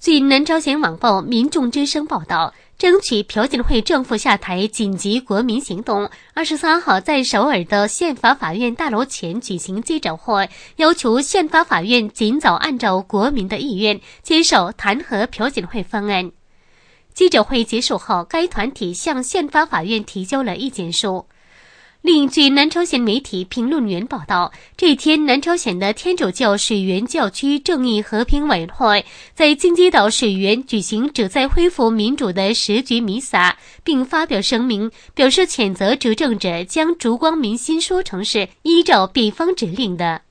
据南朝鲜网报民众之声报道，争取朴槿惠政府下台紧急国民行动23号在首尔的宪法法院大楼前举行记者会，要求宪法法院尽早按照国民的意愿接受弹劾朴槿惠方案。记者会结束后，该团体向宪法法院提交了意见书。另据南朝鲜媒体评论员报道，这天南朝鲜的天主教水源教区正义和平委员会在京畿道水源举行旨在恢复民主的10局弥撒，并发表声明，表示谴责执政者将烛光民心说成是依照北方指令的。